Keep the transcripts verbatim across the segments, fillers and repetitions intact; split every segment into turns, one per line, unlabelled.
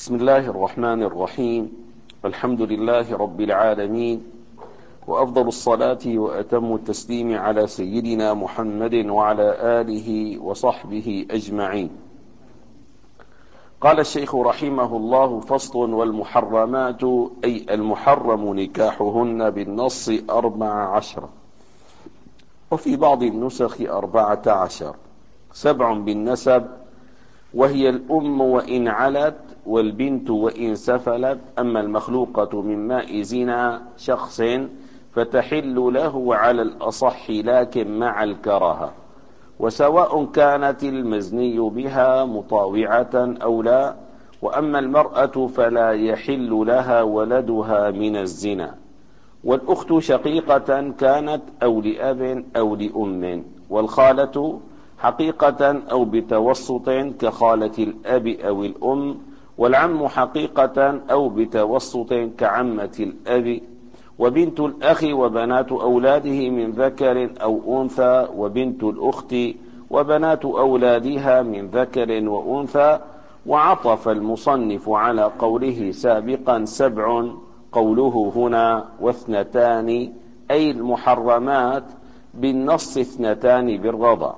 بسم الله الرحمن الرحيم. الحمد لله رب العالمين، وأفضل الصلاة وأتم التسليم على سيدنا محمد وعلى آله وصحبه أجمعين. قال الشيخ رحمه الله: فصل: والمحرمات أي المحرم نكاحهن بالنص أربع عشر، وفي بعض النسخ أربعة عشر. سبع بالنسب، وهي الأم وإن علت، والبنت وإن سفلت. أما المخلوقة من ماء زنا شخص فتحل له على الأصح، لكن مع الكراهة، وسواء كانت المزني بها مطاوعة أو لا. وأما المرأة فلا يحل لها ولدها من الزنا، والأخت شقيقة كانت أو لأب أو لأم، والخالة حقيقة أو بتوسط كخالة الأب أو الأم، والعم حقيقة أو بتوسط كعمة الأب، وبنت الأخ وبنات أولاده من ذكر أو أنثى، وبنت الأخت وبنات أولادها من ذكر وأنثى. وعطف المصنف على قوله سابقا سبع قوله هنا واثنتان، أي المحرمات بالنص اثنتان بالرضا.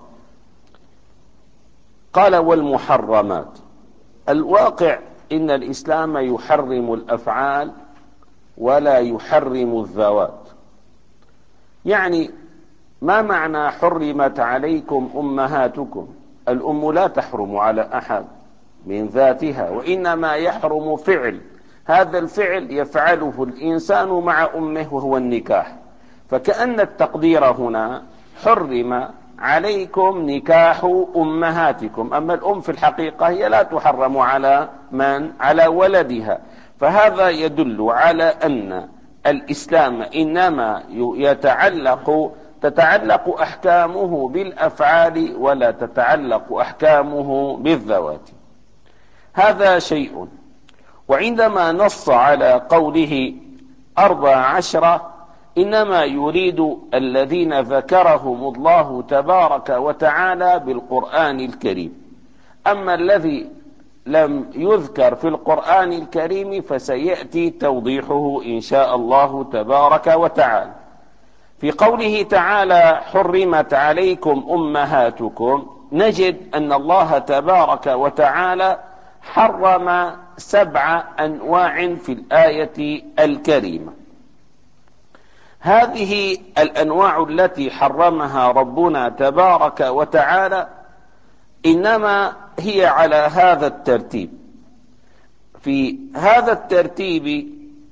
قال: والمحرمات. الواقع إن الإسلام يحرم الأفعال ولا يحرم الذوات. يعني ما معنى حرمت عليكم أمهاتكم؟ الأم لا تحرم على أحد من ذاتها، وإنما يحرم فعل، هذا الفعل يفعله الإنسان مع أمه وهو النكاح. فكأن التقدير هنا حرم عليكم نكاح أمهاتكم. أما الأم في الحقيقة هي لا تحرم على من؟ على ولدها. فهذا يدل على أن الإسلام إنما يتعلق تتعلق أحكامه بالأفعال ولا تتعلق أحكامه بالذوات. هذا شيء. وعندما نص على قوله أربع عشرة، إنما يريد الذين ذكرهم الله تبارك وتعالى بالقرآن الكريم. أما الذي لم يذكر في القرآن الكريم فسيأتي توضيحه إن شاء الله تبارك وتعالى. في قوله تعالى حرمت عليكم أمهاتكم، نجد أن الله تبارك وتعالى حرم سبع أنواع في الآية الكريمة. هذه الأنواع التي حرمها ربنا تبارك وتعالى إنما هي على هذا الترتيب. في هذا الترتيب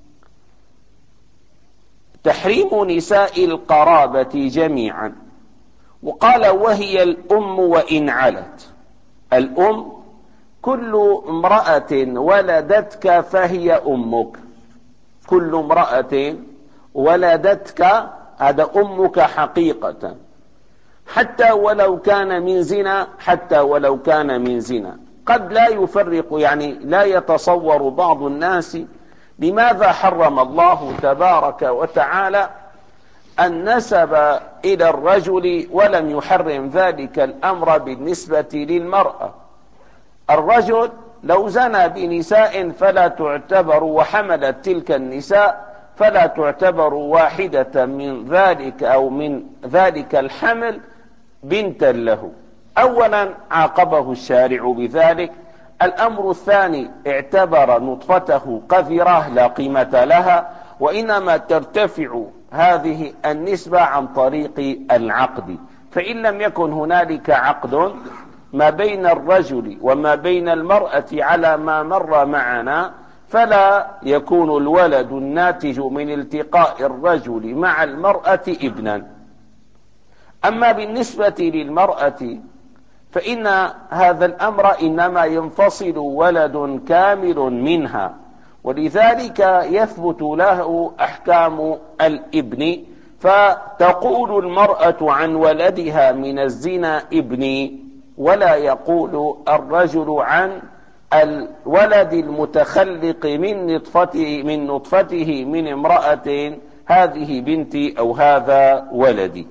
تحريم نساء القرابة جميعا، وقال وهي الأم وإن علت. الأم كل امرأة ولدتك فهي أمك، كل امرأة ولدتك هذا أمك حقيقة، حتى ولو كان من زنا، حتى ولو كان من زنا. قد لا يفرق، يعني لا يتصور بعض الناس لماذا حرم الله تبارك وتعالى النسب إلى الرجل ولم يحرم ذلك الأمر بالنسبة للمرأة. الرجل لو زنى بنساء فلا تعتبر، وحملت تلك النساء فلا تعتبر واحدة من ذلك أو من ذلك الحمل بنتا له. أولا عاقبه الشارع بذلك. الأمر الثاني اعتبر نطفته قذرة لا قيمة لها، وإنما ترتفع هذه النسبة عن طريق العقد. فإن لم يكن هنالك عقد ما بين الرجل وما بين المرأة على ما مر معنا، فلا يكون الولد الناتج من التقاء الرجل مع المرأة ابنا. أما بالنسبة للمرأة فإن هذا الأمر إنما ينفصل ولد كامل منها، ولذلك يثبت له أحكام الابن. فتقول المرأة عن ولدها من الزنا ابني، ولا يقول الرجل عن الولد المتخلق من نطفته من نطفته من امرأة هذه بنتي أو هذا ولدي.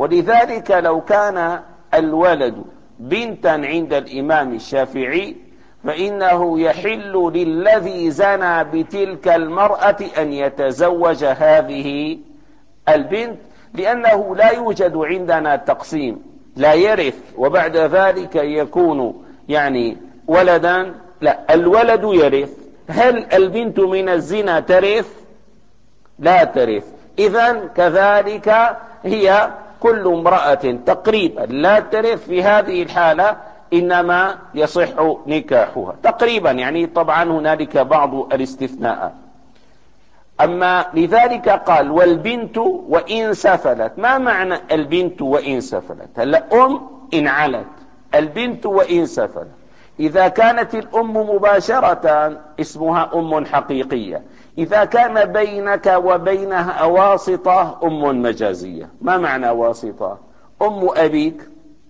ولذلك لو كان الولد بنتا عند الإمام الشافعي فإنه يحل للذي زنى بتلك المرأة أن يتزوج هذه البنت، لأنه لا يوجد عندنا تقسيم، لا يرث وبعد ذلك يكون يعني ولدا، لا، الولد يرث. هل البنت من الزنا ترث؟ لا ترث. إذن كذلك هي كل امرأة تقريبا لا ترث في هذه الحالة، إنما يصح نكاحها تقريبا، يعني طبعا هنالك بعض الاستثناءات. أما لذلك قال والبنت وإن سفلت. ما معنى البنت وإن سفلت؟ هلا أم إن علت، البنت وإن سفلت. إذا كانت الأم مباشرة اسمها أم حقيقية، إذا كان بينك وبينها واسطة أم مجازية. ما معنى واسطة؟ أم أبيك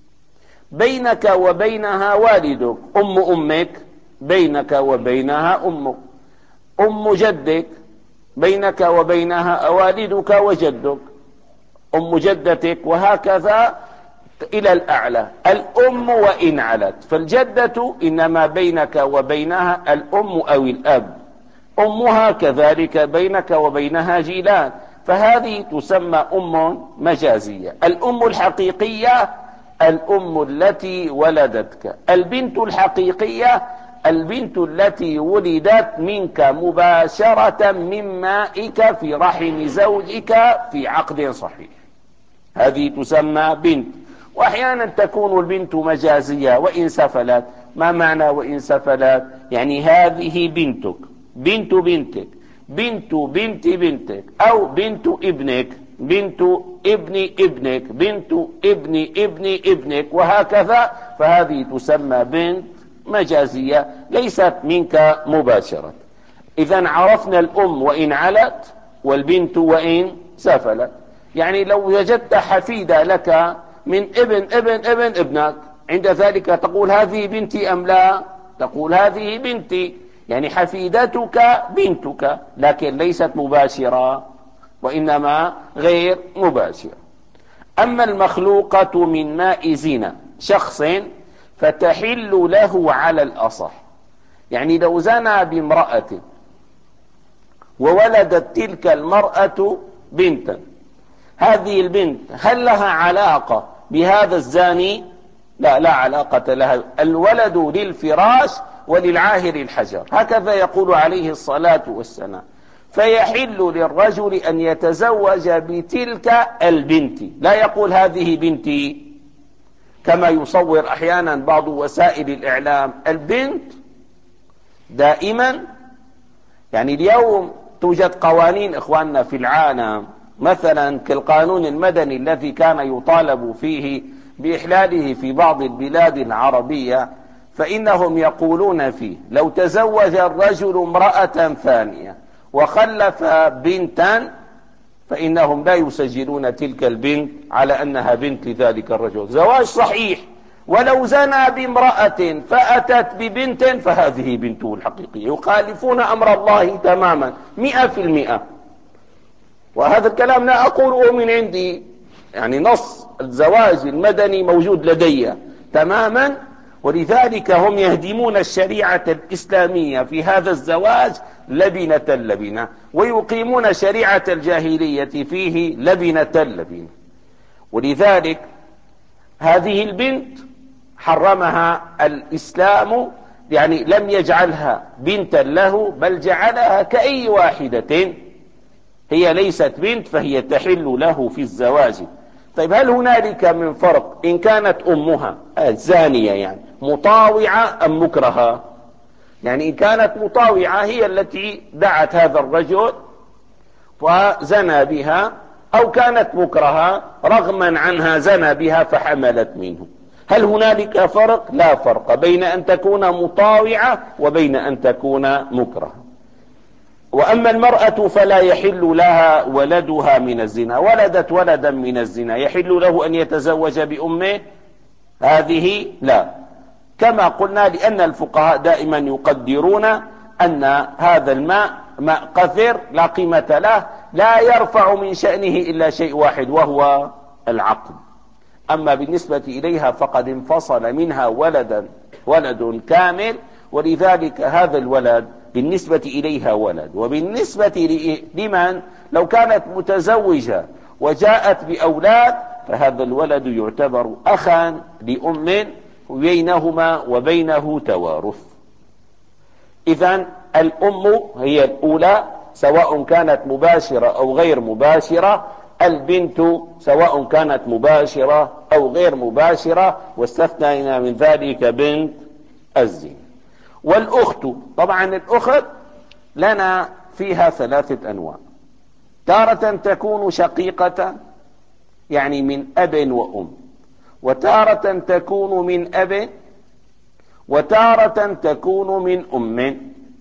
بينك وبينها والدك، أم أمك بينك وبينها أمك، أم جدك بينك وبينها والدك وجدك، أم جدتك، وهكذا إلى الأعلى. الأم وإن علت، فالجدة إنما بينك وبينها الأم أو الأب، أمها كذلك بينك وبينها جيلان، فهذه تسمى أم مجازية. الأم الحقيقية الأم التي ولدتك. البنت الحقيقية البنت التي ولدت منك مباشرة من مائك في رحم زوجك في عقد صحيح، هذه تسمى بنت. وأحيانا تكون البنت مجازية وإن سفلت. ما معنى وإن سفلت؟ يعني هذه بنتك، بنت بنتك، بنت بنت بنتك، أو بنت ابنك، بنت ابن ابنك، بنت ابن ابن ابنك، وهكذا، فهذه تسمى بنت مجازية ليست منك مباشرة. إذن عرفنا الأم وإن علت والبنت وإن سفلت. يعني لو وجدت حفيدة لك من ابن ابن ابن ابنك، عند ذلك تقول هذه بنتي أم لا؟ تقول هذه بنتي، يعني حفيدتك بنتك، لكن ليست مباشرة وإنما غير مباشرة. أما المخلوقة من ماء زنا شخص فتحل له على الأصح. يعني لو زنى بامرأة وولدت تلك المرأة بنتا، هذه البنت هل لها علاقة بهذا الزاني؟ لا، لا علاقة لها. الولد للفراش وللعاهر الحجر، هكذا يقول عليه الصلاة والسلام. فيحل للرجل أن يتزوج بتلك البنت، لا يقول هذه بنتي كما يصور أحيانا بعض وسائل الإعلام. البنت دائما، يعني اليوم توجد قوانين إخواننا في العالم، مثلا كالقانون المدني الذي كان يطالب فيه بإحلاله في بعض البلاد العربية، فإنهم يقولون فيه لو تزوج الرجل امرأة ثانية وخلف بنتا فإنهم لا يسجلون تلك البنت على أنها بنت لذلك الرجل. زواج صحيح، ولو زنى بامرأة فأتت ببنت فهذه بنته الحقيقية. يخالفون أمر الله تماما مئة في المئة. وهذا الكلام لا أقوله من عندي، يعني نص الزواج المدني موجود لدي تماما. ولذلك هم يهدمون الشريعة الإسلامية في هذا الزواج لبنة لبنة، ويقيمون شريعة الجاهلية فيه لبنة لبنة. ولذلك هذه البنت حرمها الإسلام، يعني لم يجعلها بنتا له، بل جعلها كأي واحدة، هي ليست بنت فهي تحل له في الزواج. طيب هل هنالك من فرق إن كانت أمها الزانية يعني مطاوعة أم مكرهة؟ يعني إن كانت مطاوعة هي التي دعت هذا الرجل وزنى بها، أو كانت مكرهة رغما عنها زنى بها فحملت منه. هل هنالك فرق؟ لا فرق بين أن تكون مطاوعة وبين أن تكون مكرهة. وأما المرأة فلا يحل لها ولدها من الزنا. ولدت ولدا من الزنا يحل له أن يتزوج بأمه؟ هذه لا، كما قلنا، لأن الفقهاء دائما يقدرون أن هذا الماء ماء قذر لا قيمة له، لا يرفع من شأنه إلا شيء واحد وهو العقل. أما بالنسبة إليها فقد انفصل منها ولدا ولد كامل، ولذلك هذا الولد بالنسبة إليها ولد. وبالنسبة لمن لو كانت متزوجة وجاءت بأولاد فهذا الولد يعتبر أخا لأم بينهما وبينه توارث. إذن الأم هي الأولى سواء كانت مباشرة أو غير مباشرة، البنت سواء كانت مباشرة أو غير مباشرة، واستثنينا من ذلك بنت الزنا. والأخت، طبعا الأخت لنا فيها ثلاثة أنواع: تارة تكون شقيقة يعني من أب وأم، وتارة تكون من أب، وتارة تكون من أم.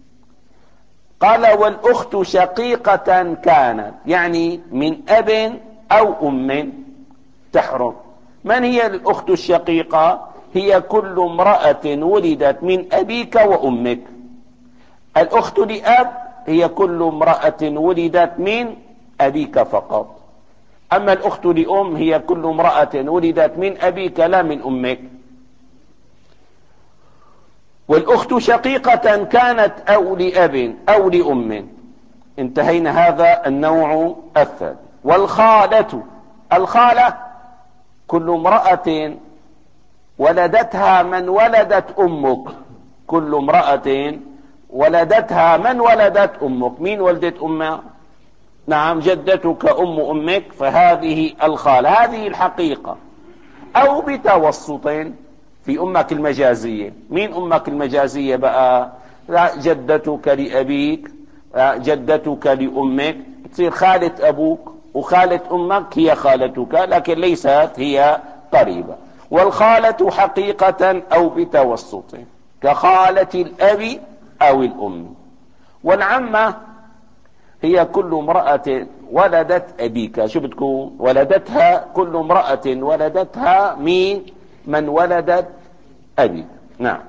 قال: والأخت شقيقة كانت يعني من أب أو أم تحرم. من هي الأخت الشقيقة؟ هي كل امرأة ولدت من أبيك وأمك. الأخت لأب هي كل امرأة ولدت من أبيك فقط. أما الأخت لأم هي كل امرأة ولدت من أبيك لا من أمك. والأخت شقيقة كانت أو لأب أو لأم. انتهينا هذا النوع الثاني. والخالة، الخالة كل امرأة ولدتها من ولدت أمك. كل امرأة ولدتها من ولدت أمك. مين ولدت أمها؟ نعم، جدتك أم أمك، فهذه الخالة. هذه الحقيقة. أو بتوسط في أمك المجازية. مين أمك المجازية بقى؟ جدتك لأبيك، جدتك لأمك، تصير خالة أبوك وخالة أمك هي خالتك، لكن ليست هي قريبة. والخالة حقيقة أو بتوسط كخالة الأب أو الأم. والعمة هي كل امرأة ولدت أبيك. شو بتكون؟ ولدتها كل امرأة ولدتها مين؟ من ولدت أبيك. نعم.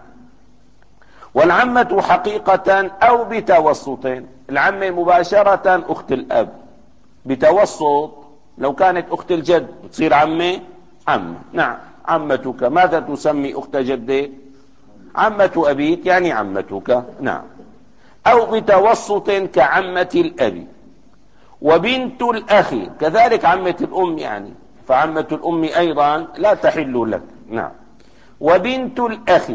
والعمة حقيقة أو بتوسط. العمة مباشرة أخت الأب، بتوسط لو كانت أخت الجد تصير عمة عمة. نعم، عمتك. ماذا تسمي أخت جدك؟ عمة أبيك يعني عمتك. نعم. أو بتوسط كعمة الأب. وبنت الأخ كذلك عمة الأم يعني، فعمة الأم أيضا لا تحل لك. نعم. وبنت الأخ،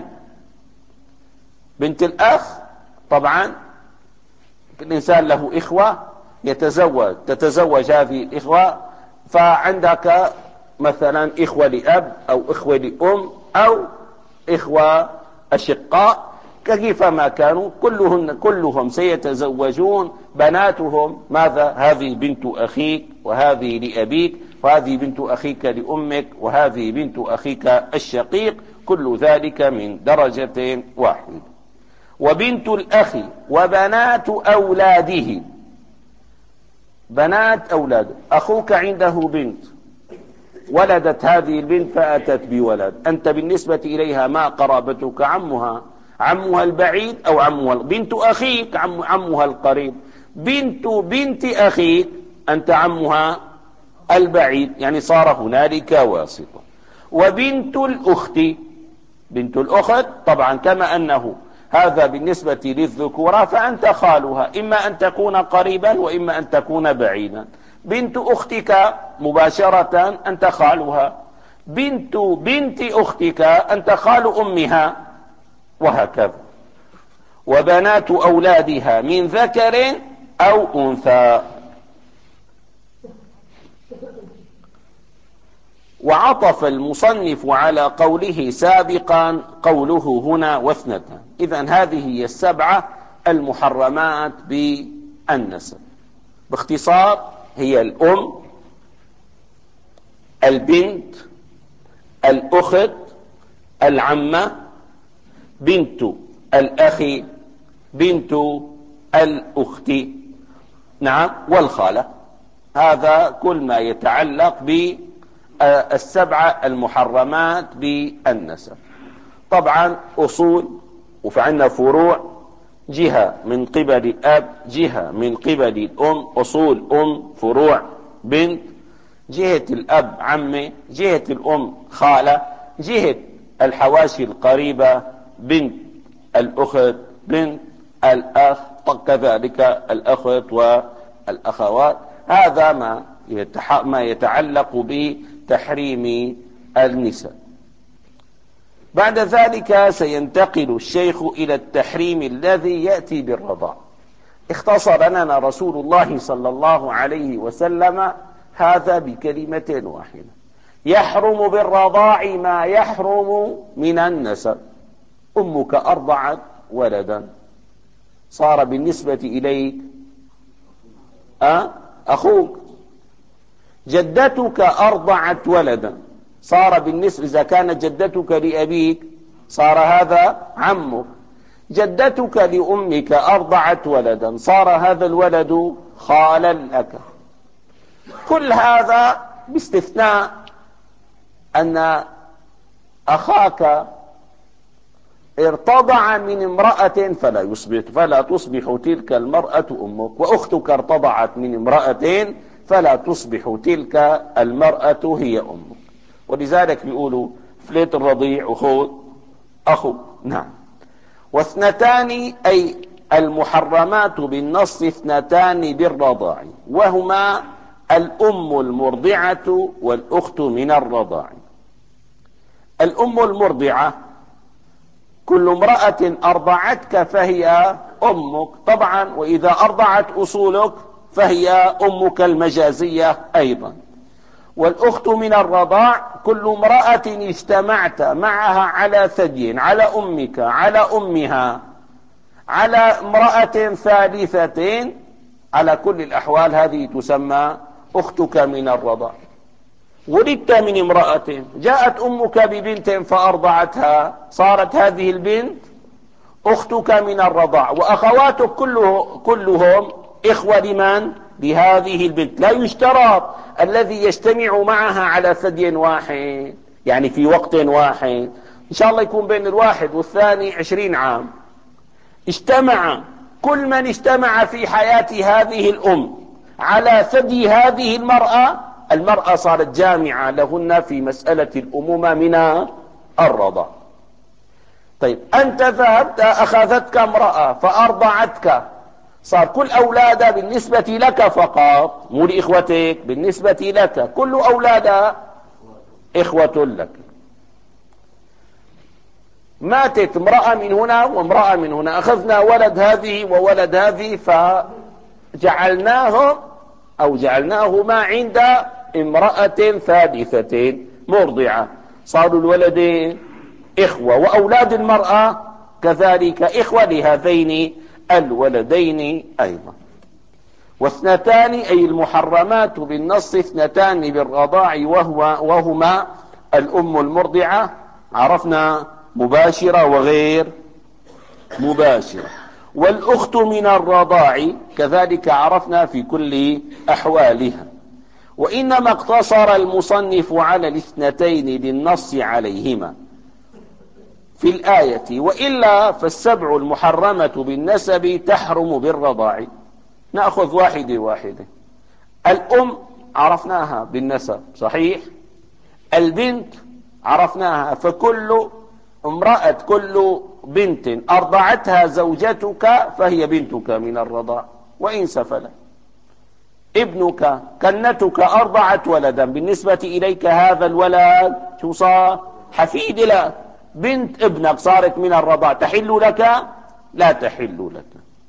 بنت الأخ طبعا الإنسان له إخوة يتزوج تتزوج هذه الإخوة، فعندك مثلا إخوة لأب أو إخوة لأم أو إخوة أشقاء، كيفما كانوا كلهن كلهم سيتزوجون. بناتهم ماذا؟ هذه بنت أخيك وهذه لأبيك، وهذه بنت أخيك لأمك، وهذه بنت أخيك الشقيق، كل ذلك من درجة واحدة. وبنت الأخ وبنات أولاده. بنات أولاده، أخوك عنده بنت، ولدت هذه البنت فأتت بولد، أنت بالنسبة إليها ما قرابتك؟ عمها، عمها البعيد أو عمها. بنت أخيك عم عمها القريب. بنت بنت أخيك أنت عمها البعيد، يعني صار هنالك واسطة. وبنت الأخت، بنت الأخت طبعا كما أنه هذا بالنسبة للذكورة فأنت خالها، إما أن تكون قريبا وإما أن تكون بعيدا. بنت أختك مباشرة أنت خالها. بنت بنت أختك أنت خال أمها، وهكذا. وبنات أولادها من ذكر أو أنثى. وعطف المصنف على قوله سابقا قوله هنا واثنتان. إذن هذه هي السبعة المحرمات بالنسب. باختصار هي الأم، البنت، الأخت، العمة، بنت الأخ، بنت الأخت، نعم، والخالة. هذا كل ما يتعلق بالسبعة المحرمات بالنسب. طبعا أصول وفعلنا فروع، جهة من قبل الأب، جهة من قبل الأم، أصول أم، فروع بنت، جهة الأب عمة، جهة الأم خالة، جهة الحواشي القريبة بنت الأخت بنت الأخ، كذلك الأخت والأخوات. هذا ما ما يتعلق بتحريم النساء. بعد ذلك سينتقل الشيخ إلى التحريم الذي يأتي بالرضاع. اختصر لنا رسول الله صلى الله عليه وسلم هذا بكلمة واحدة: يحرم بالرضاع ما يحرم من النسب. أمك أرضعت ولدا، صار بالنسبة إليك أه؟ أخوك. جدتك أرضعت ولدا، صار بالنسبة، إذا كانت جدتك لأبيك صار هذا عمك. جدتك لأمك أرضعت ولدا، صار هذا الولد خالا لك. كل هذا باستثناء أن أخاك ارتضع من امرأة فلا يصبح فلا تصبح تلك المرأة أمك، وأختك ارتضعت من امرأة فلا تصبح تلك المرأة هي أمك. ولذلك بيقولوا فليت الرضيع أخو أخو. نعم. واثنتان أي المحرمات بالنص اثنتان بالرضاع، وهما الأم المرضعة والأخت من الرضاع. الأم المرضعة كل امرأة أرضعتك فهي أمك طبعا، وإذا أرضعت أصولك فهي أمك المجازية أيضا. والأخت من الرضاع كل امرأة اجتمعت معها على ثدي، على أمك، على أمها، على امرأة ثالثة، على كل الأحوال هذه تسمى أختك من الرضاع. ولدت من امرأة، جاءت أمك ببنت فأرضعتها، صارت هذه البنت أختك من الرضاع. وأخواتك كله كلهم إخوة لمن؟ لهذه البنت. لا يشترط الذي يجتمع معها على ثدي واحد، يعني في وقت واحد، إن شاء الله يكون بين الواحد والثاني عشرين عام. اجتمع كل من اجتمع في حياة هذه الأم على ثدي هذه المرأة، المرأة صارت جامعة لهن في مسألة الأمومة من الرضاع. طيب أنت ذهبت أخذتك امرأة فأرضعتك، صار كل أولادها بالنسبة لك فقط، مو لإخوتك، بالنسبة لك كل أولادها إخوة لك. ماتت امرأة من هنا وامرأة من هنا، أخذنا ولد هذه وولد هذه فجعلناهم أو جعلناهما عند امرأة ثالثة مرضعة، صاروا الولدين إخوة، وأولاد المرأة كذلك إخوة لهذين الولدين أيضا. واثنتان أي المحرمات بالنص اثنتان بالرضاع، وهو وهما الأم المرضعة، عرفنا مباشرة وغير مباشرة، والأخت من الرضاع كذلك عرفنا في كل أحوالها. وإنما اقتصر المصنف على الاثنتين للنص عليهما في الآية، وإلا فالسبع المحرمة بالنسب تحرم بالرضاع. نأخذ واحدة واحدة. الأم عرفناها بالنسب صحيح، البنت عرفناها، فكل امرأة كل بنت أرضعتها زوجتك فهي بنتك من الرضاع وإن سفلت. ابنك كنتك أرضعت ولدا، بالنسبة إليك هذا الولد شو صار؟ حفيد لك. بنت ابنك صارت من الرضاع، تحل لك؟ لا تحل لك.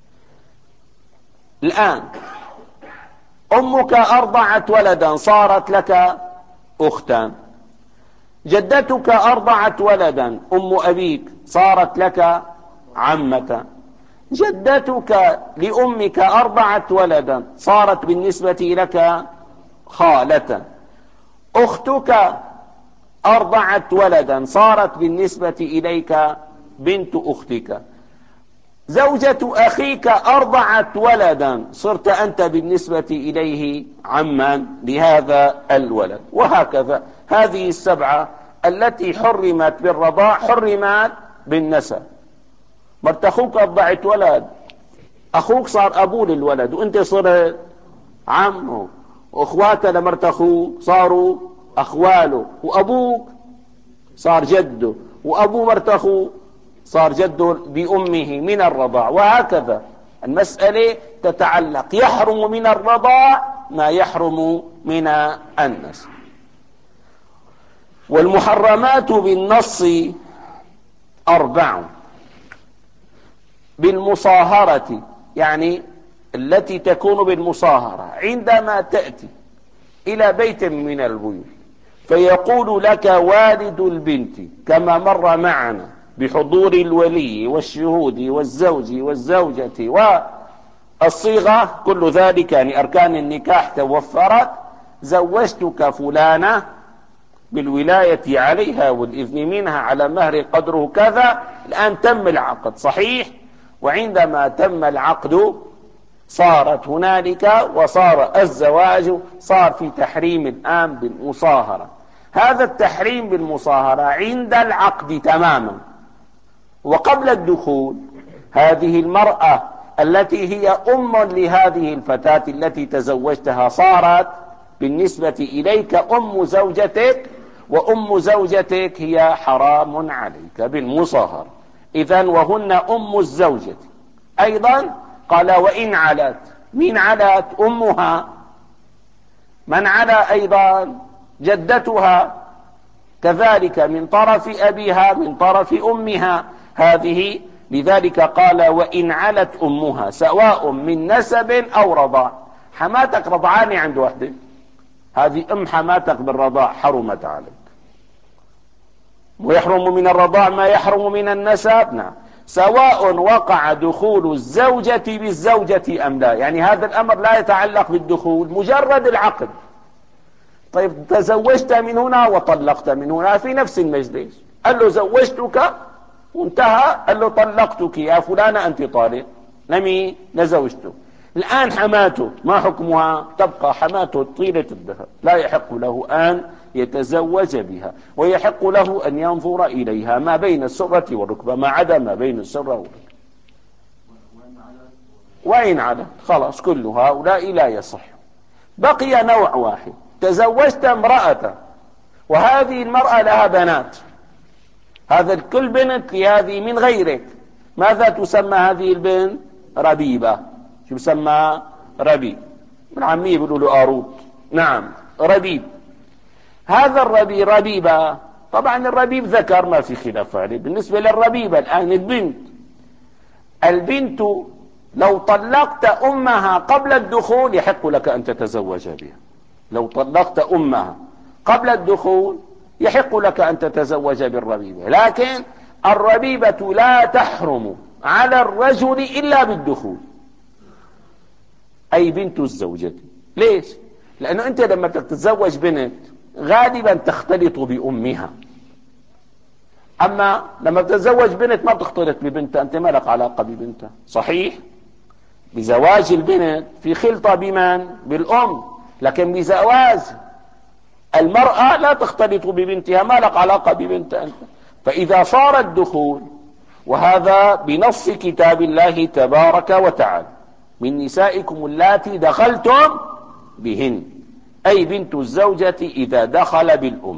الآن أمك أرضعت ولدا، صارت لك أختا. جدتك أرضعت ولدا، أم أبيك، صارت لك عمة. جدتك لأمك أرضعت ولدا، صارت بالنسبة لك خالة. أختك أرضعت ولدا، صارت بالنسبة إليك بنت أختك. زوجة أخيك أرضعت ولدا، صرت أنت بالنسبة إليه عما لهذا الولد. وهكذا هذه السبعة التي حرمت بالرضاع حرمت بالنسب. مرت أخوك أرضعت ولد، أخوك صار أبوه للولد وأنت صرت عمه، وأخواته لمرت أخوك صاروا أخواله، وأبوك صار جده، وأبو مرت أخوه صار جده بأمه من الرضاع، وهكذا المسألة تتعلق. يحرم من الرضاع ما يحرم من النسب. والمحرمات بالنص أربع: بالمصاهرة، يعني التي تكون بالمصاهرة عندما تأتي إلى بيت من البيوت فيقول لك والد البنت كما مر معنا بحضور الولي والشهود والزوج والزوجة والصيغة، كل ذلك يعني أركان النكاح توفرت، زوجتك فلانة بالولاية عليها والإذن منها على مهر قدره كذا، الآن تم العقد صحيح. وعندما تم العقد صارت هنالك وصار الزواج، صار في تحريم الآن بالمصاهرة. هذا التحريم بالمصاهرة عند العقد تماما. وقبل الدخول هذه المرأة التي هي أم لهذه الفتاة التي تزوجتها صارت بالنسبة إليك أم زوجتك، وأم زوجتك هي حرام عليك بالمصاهرة. إذن وهن أم الزوجة أيضا. قال وإن علت، من علت؟ أمها. من علا أيضا؟ جدتها، كذلك من طرف أبيها من طرف أمها هذه. لذلك قال وإن علت أمها، سواء من نسب أو رضاع. حماتك رضعاني عند وحدة، هذه أم حماتك بالرضاع حرمت عليك. ويحرم من الرضاع ما يحرم من النسب، نعم، سواء وقع دخول الزوجة بالزوجة أم لا. يعني هذا الأمر لا يتعلق بالدخول، مجرد العقد. طيب تزوجت من هنا وطلقت من هنا في نفس المجلس، قال له زوجتك وانتهى، قال له طلقتك يا فلانة أنت طالق، نمي نزوجته. الآن حماته ما حكمها؟ تبقى حماته طيلة الدهر، لا يحق له أن يتزوج بها، ويحق له أن ينظر إليها ما بين السرة والركبة، ما عدا ما بين السرة والركبة. وإن على خلاص كل هؤلاء لا يصح. بقي نوع واحد: تزوجت امرأة وهذه المرأة لها بنات، هذا كل بنت لهذه من غيرك، ماذا تسمى هذه البنت؟ ربيبة. شو يسمى؟ ربيب. العامية بيقولوا له آروت، نعم ربيب. هذا الربيب ربيبة، طبعا الربيب ذكر ما في خلاف عليه. بالنسبة للربيبة الآن البنت، البنت لو طلقت أمها قبل الدخول يحق لك أن تتزوج بها. لو طلقت أمها قبل الدخول يحق لك أن تتزوج بالربيبة، لكن الربيبة لا تحرم على الرجل إلا بالدخول، أي بنت الزوجة. ليش؟ لأنه أنت لما تتزوج بنت غالبا تختلط بأمها، أما لما تتزوج بنت ما بتختلط ببنتها، أنت ما لك علاقة ببنتها. صحيح بزواج البنت في خلطة بمن؟ بالأم، لكن بزواج المرأة لا تختلط ببنتها، ما لك علاقة ببنتها أنت. فإذا صار الدخول، وهذا بنص كتاب الله تبارك وتعالى: من نسائكم اللاتي دخلتم بهن، أي بنت الزوجة إذا دخل بالأم،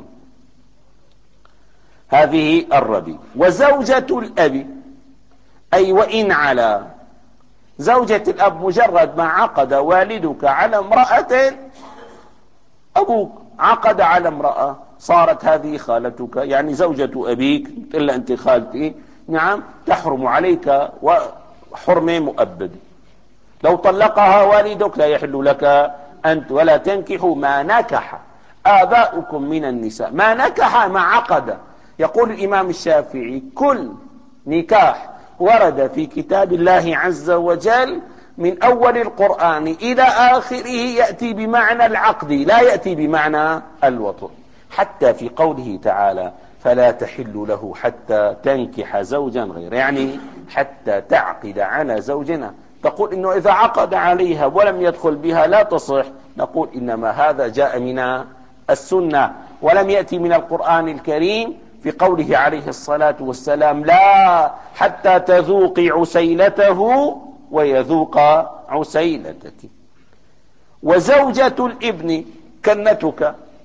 هذه الربيب. وزوجة الأب، أي وإن على، زوجة الأب مجرد ما عقد والدك على امرأة، أبوك عقد على امرأة، صارت هذه خالتك، يعني زوجة أبيك إلا أنت خالتي، نعم تحرم عليك وحرمة مؤبدة. لو طلقها والدك لا يحل لك أنت ولا تنكحوا ما نكح آباؤكم من النساء. ما نكح ما عقد. يقول الإمام الشافعي: كل نكاح ورد في كتاب الله عز وجل من أول القرآن إلى آخره يأتي بمعنى العقد، لا يأتي بمعنى الوطء. حتى في قوله تعالى: فلا تحل له حتى تنكح زوجا غيره، يعني حتى تعقد على زوجنا. تقول إنه إذا عقد عليها ولم يدخل بها لا تصح، نقول إنما هذا جاء من السنة ولم يأتي من القرآن الكريم، في قوله عليه الصلاة والسلام: لا حتى تذوقي عسيلته ويذوق عسيلتك. وزوجة الابن كنتك،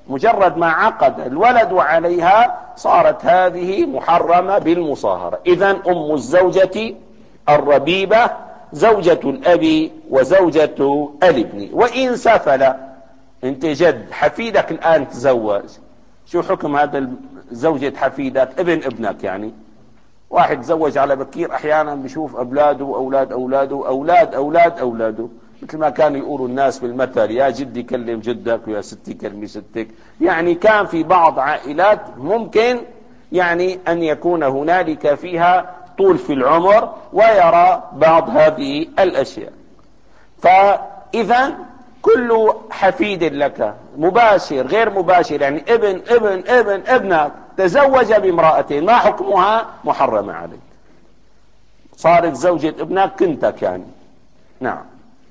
مجرد ما عقد الولد عليها صارت هذه محرمة بالمصاهرة. إذن أم الزوجة الربيبة زوجة الأب وزوجة الابن. وإن سفل، أنت جد حفيدك الآن تزوج، شو حكم هذا زوجة حفيدك ابن ابنك؟ يعني واحد تزوج على بكير أحيانا بيشوف أولاده وأولاد أولاده أولاد أولاد أولاده، مثل ما كانوا يقولوا الناس بالمثل يا جدي كلم جدك ويا ستي كلمي ستك. يعني كان في بعض عائلات ممكن يعني أن يكون هنالك فيها طول في العمر ويرى بعض هذه الأشياء. فإذا كل حفيد لك مباشر غير مباشر، يعني ابن ابن ابن ابنك تزوج بامرأة ما حكمها؟ محرمة عليك، صارت زوجة ابنك كنتك يعني. نعم.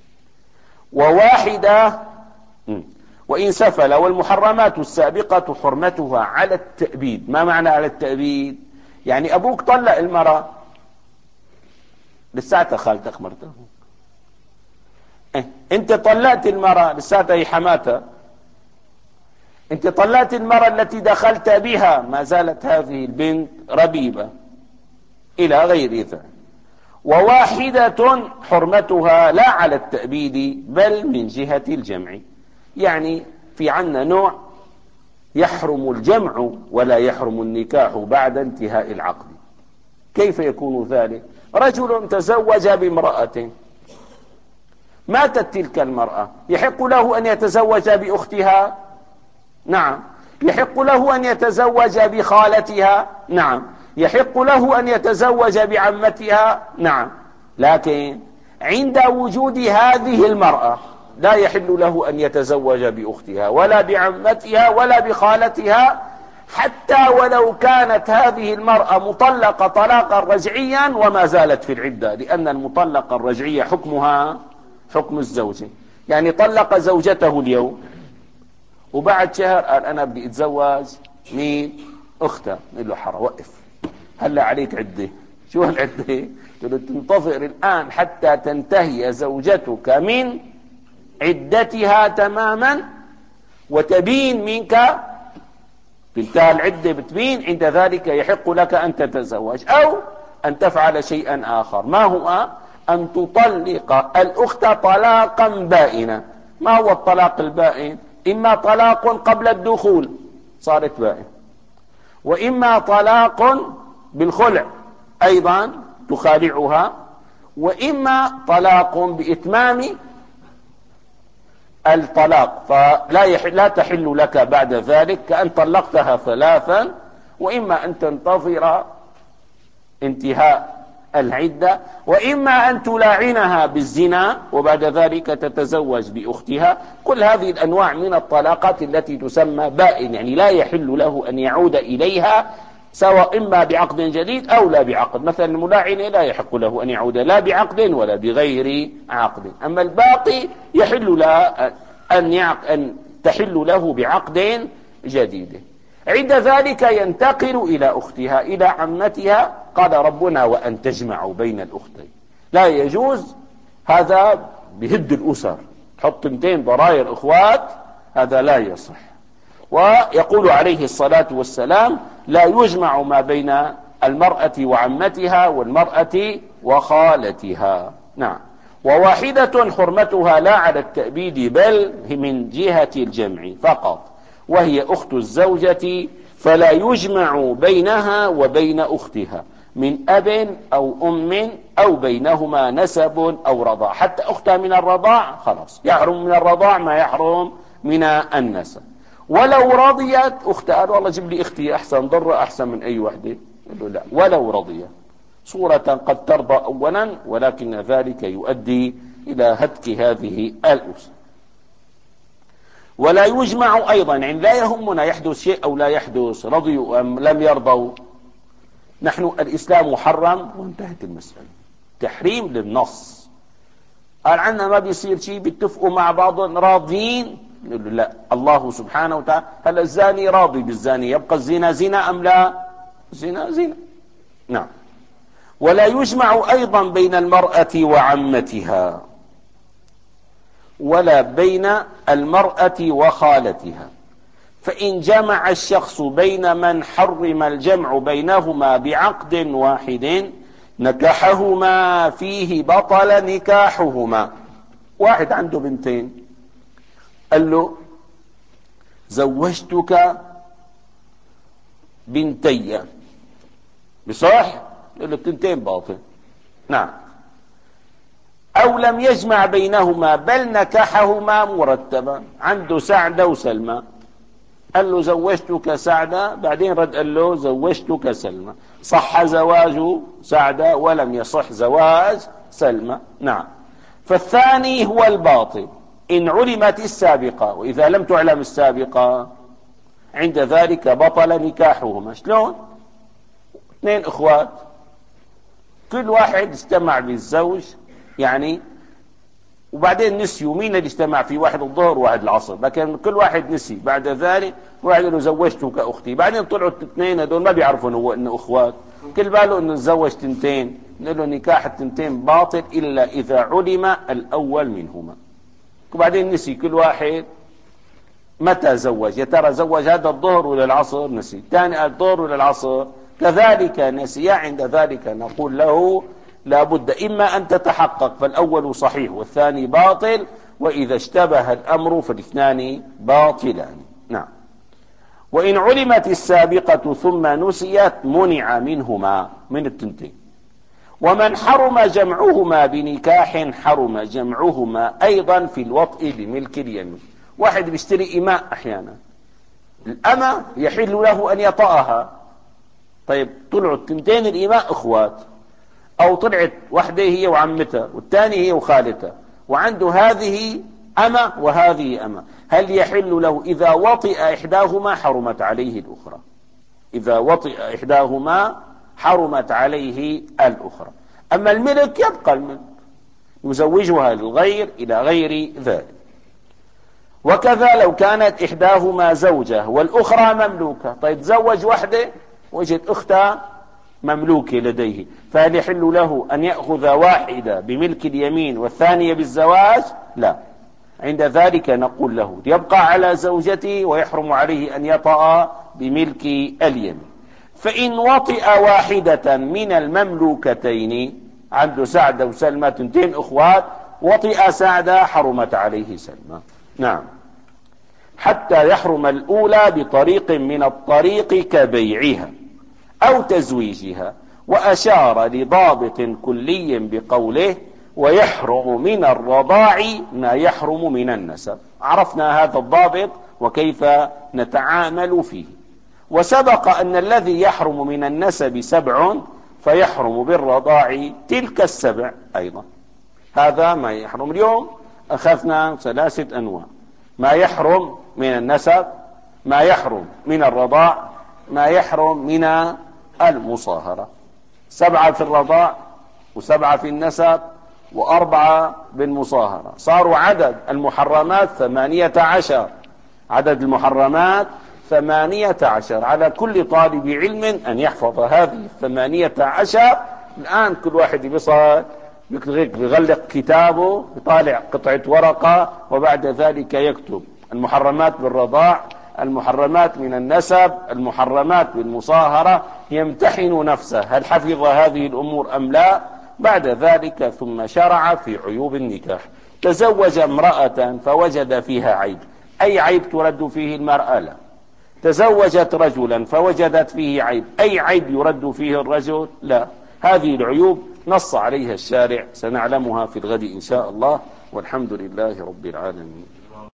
وواحدة وإن سفل. والمحرمات السابقة حرمتها على التأبيد. ما معنى على التأبيد؟ يعني أبوك طلق المرأة، لساتها خالتك مرته. إيه؟ انت طلقت المرأة، لساتها هي حماتها. انت طلقت المرأة التي دخلت بها، ما زالت هذه البنت ربيبة، إلى غير ذلك. وواحدة حرمتها لا على التأبيد بل من جهة الجمع. يعني في عنا نوع يحرم الجمع ولا يحرم النكاح بعد انتهاء العقد. كيف يكون ذلك؟ رجل تزوج بامرأة، ماتت تلك المرأة، يحق له أن يتزوج بأختها؟ نعم. يحق له أن يتزوج بخالتها؟ نعم. يحق له أن يتزوج بعمتها؟ نعم. لكن عند وجود هذه المرأة لا يحل له أن يتزوج بأختها ولا بعمتها ولا بخالتها، حتى ولو كانت هذه المرأة مطلقة طلاقا رجعيا وما زالت في العدة، لأن المطلقة الرجعية حكمها حكم الزوجة. يعني طلق زوجته اليوم وبعد شهر قال أنا بدي أتزوج مين؟ أختها. نقول له حرام، وقف، هلا عليك عدة. شو هالعدة؟ تقول له تنتظر الآن حتى تنتهي زوجتك من عدتها تماما وتبين منك، تنتهي العدة بتبين، عند ذلك يحق لك أن تتزوج أو أن تفعل شيئا آخر. ما هو؟ أن تطلق الأخت طلاقا بائنا. ما هو الطلاق البائن؟ إما طلاق قبل الدخول صارت بائن، وإما طلاق بالخلع أيضا تخالعها، وإما طلاق بإتمام الطلاق فلا يحل لا تحل لك بعد ذلك، كأن طلقتها ثلاثا. وإما أن تنتظر انتهاء العدة، وإما أن تلاعنها بالزنا وبعد ذلك تتزوج بأختها. كل هذه الأنواع من الطلاقات التي تسمى بائن، يعني لا يحل له أن يعود إليها سواء إما بعقد جديد أو لا بعقد. مثلا الملاعنة لا يحق له أن يعود لا بعقد ولا بغير عقد، أما الباقي يحل له أن, أن تحل له بعقد جديد. عند ذلك ينتقل إلى أختها إلى عمتها. قال ربنا وأن تجمعوا بين الأختين. لا يجوز هذا، بهد الأسر، حط اثنتين ضراير أخوات، هذا لا يصح. ويقول عليه الصلاة والسلام لا يجمع ما بين المرأة وعمتها والمرأة وخالتها. نعم. وواحدة حرمتها لا على التأبيد بل من جهة الجمع فقط، وهي أخت الزوجة، فلا يجمع بينها وبين أختها من أب أو أم أو بينهما نسب أو رضاع. حتى أختها من الرضاع خلاص يحرم من الرضاع ما يحرم من النسب. ولو رضيت أختها، قال والله جيب لي أختي أحسن، ضر أحسن من أي وحدة، له لا، ولو رضيت صورة قد ترضى أولا، ولكن ذلك يؤدي إلى هتك هذه الأسرة. ولا يجمع أيضا، يعني لا يهمنا يحدث شيء أو لا يحدث، رضيوا أم لم يرضوا، نحن الإسلام محرم وانتهت المسألة. تحريم للنص، قال عنا ما بيصير شيء، بيتفقوا مع بعض راضين، نقول له لا، الله سبحانه وتعالى هل الزاني راضي بالزاني، يبقى الزنا زنا أم لا؟ زنا زنا. نعم. ولا يجمع أيضا بين المرأة وعمتها ولا بين المرأة وخالتها، فإن جمع الشخص بين من حرم الجمع بينهما بعقد واحد نكحهما فيه بطل نكاحهما. واحد عنده بنتين، قال له زوجتك بنتي، بصح؟ قال له التنتين باطل. نعم. أو لم يجمع بينهما بل نكحهما مرتبا، عنده سعدة وسلمى، قال له زوجتك سعدة، بعدين رد قال له زوجتك سلمى، صح زواج سعدة ولم يصح زواج سلمى. نعم. فالثاني هو الباطل إن علمت السابقة، وإذا لم تعلم السابقة عند ذلك بطل نكاحهما. شلون؟ اثنين اخوات، كل واحد اجتمع بالزوج يعني، وبعدين نسيوا مين اللي اجتمع فيه، واحد الظهر وواحد العصر، لكن كل واحد نسي. بعد ذلك واحد له زوجتك اختي، بعدين طلعوا الاثنين هذول ما بيعرفوا انه انه اخوات، كل باله انه تزوج تنتين، نقول له نكاح التنتين باطل الا اذا علم الاول منهما. وبعدين نسي كل واحد متى زوج، يا ترى زوج هذا الظهر ولا العصر، نسي، الثاني الظهر ولا العصر، كذلك نسي. عند ذلك نقول له لابد إما أن تتحقق فالأول صحيح والثاني باطل، وإذا اشتبه الأمر فالاثنان باطلان. نعم. وإن علمت السابقة ثم نسيت منع منهما، من التنتين. ومن حرم جمعهما بنكاح حرم جمعهما أيضا في الوطء بملك اليمين. واحد بيشتري إماء أحيانا، الأمة يحل له أن يطأها، طيب طلعوا التنتين الإماء أخوات، أو طلعت واحدة هي وعمتها والثانية هي وخالتها، وعنده هذه أمة وهذه أمة، هل يحل له إذا وطئ إحداهما حرمت عليه الأخرى؟ إذا وطئ إحداهما حرمت عليه الأخرى. أما الملك يبقى الملك، يزوجها للغير إلى غير ذلك. وكذا لو كانت إحداهما زوجة والأخرى مملوكة، طيب تزوج واحدة وجد أختها مملوكة لديه، فهل يحل له أن يأخذ واحدة بملك اليمين والثانية بالزواج؟ لا. عند ذلك نقول له يبقى على زوجته ويحرم عليه أن يطأ بملك اليمين. فإن وطئ واحدة من المملوكتين، عنده سعدة وسلمى تنتين أخوات، وطئ سعدة حرمت عليه سلمى. نعم. حتى يحرم الأولى بطريق من الطريق كبيعها أو تزويجها. وأشار لضابط كلي بقوله ويحرم من الرضاع ما يحرم من النسب. عرفنا هذا الضابط وكيف نتعامل فيه. وسبق أن الذي يحرم من النسب سبع، فيحرم بالرضاع تلك السبع أيضا. هذا ما يحرم. اليوم أخذنا ثلاثة أنواع: ما يحرم من النسب، ما يحرم من الرضاع، ما يحرم من المصاهرة. سبعة في الرضاع وسبعة في النسب وأربعة بالمصاهرة، صاروا عدد المحرمات ثمانية عشر. عدد المحرمات ثمانية عشر. على كل طالب علم أن يحفظ هذه الثمانية عشر. الآن كل واحد بيصل بيغلق كتابه، يطالع قطعة ورقة، وبعد ذلك يكتب المحرمات بالرضاع، المحرمات من النسب، المحرمات بالمصاهرة، يمتحن نفسه هل حفظ هذه الأمور أم لا. بعد ذلك ثم شرع في عيوب النكاح. تزوج امرأة فوجد فيها عيب، أي عيب ترد فيه المرأة؟ لا. تزوجت رجلا فوجدت فيه عيب، أي عيب يرد فيه الرجل؟ لا. هذه العيوب نص عليها الشارع، سنعلمها في الغد إن شاء الله، والحمد لله رب العالمين.